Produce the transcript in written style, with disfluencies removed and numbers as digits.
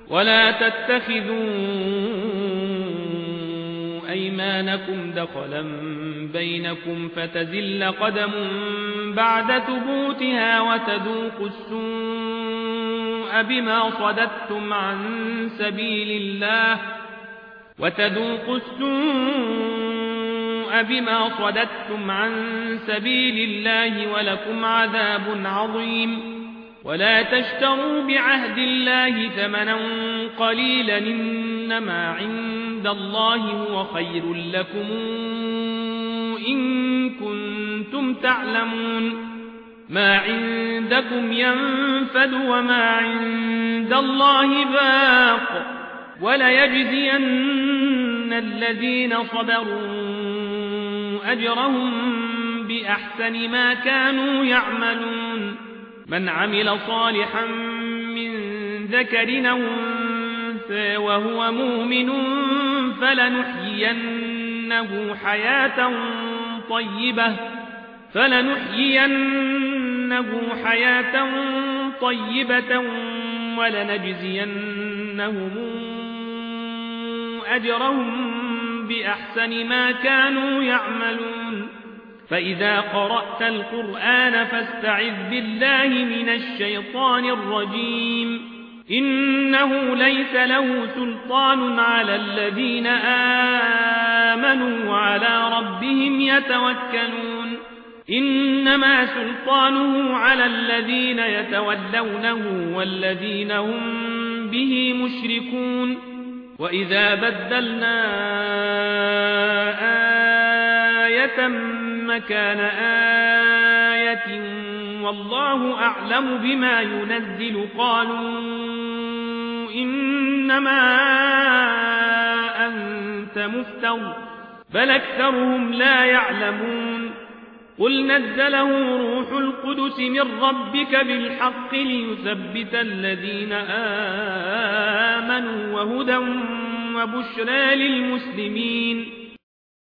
ولا تتخذوا أيمانكم دخلا بينكم فتزل قدم بعد ثبوتها وتذوقوا السوء بما صددتم عن سبيل الله ولكم عذاب عظيم. ولا تشتروا بعهد الله ثمنا قليلا إنما عند الله هو خير لكم إن كنتم تعلمون. ما عندكم ينفد وما عند الله باق وليجزين الذين صبروا أجرهم بأحسن ما كانوا يعملون. من عمل صالحا من ذكر أو أنثى وهو مؤمن فلنحيينه حياة طيبة ولنجزينهم أجرهم بأحسن ما كانوا يعملون. فإذا قرأت القرآن فاستعذ بالله من الشيطان الرجيم. إنه ليس له سلطان على الذين آمنوا وعلى ربهم يتوكلون. إنما سلطانه على الذين يتولونه والذين هم به مشركون. وإذا بدلنا آية مكان آية والله أعلم بما ينزل قالوا إنما أنت مفتر بل أكثرهم لا يعلمون. قل نزله روح القدس من ربك بالحق ليثبت الذين آمنوا وهدى وبشرى للمسلمين.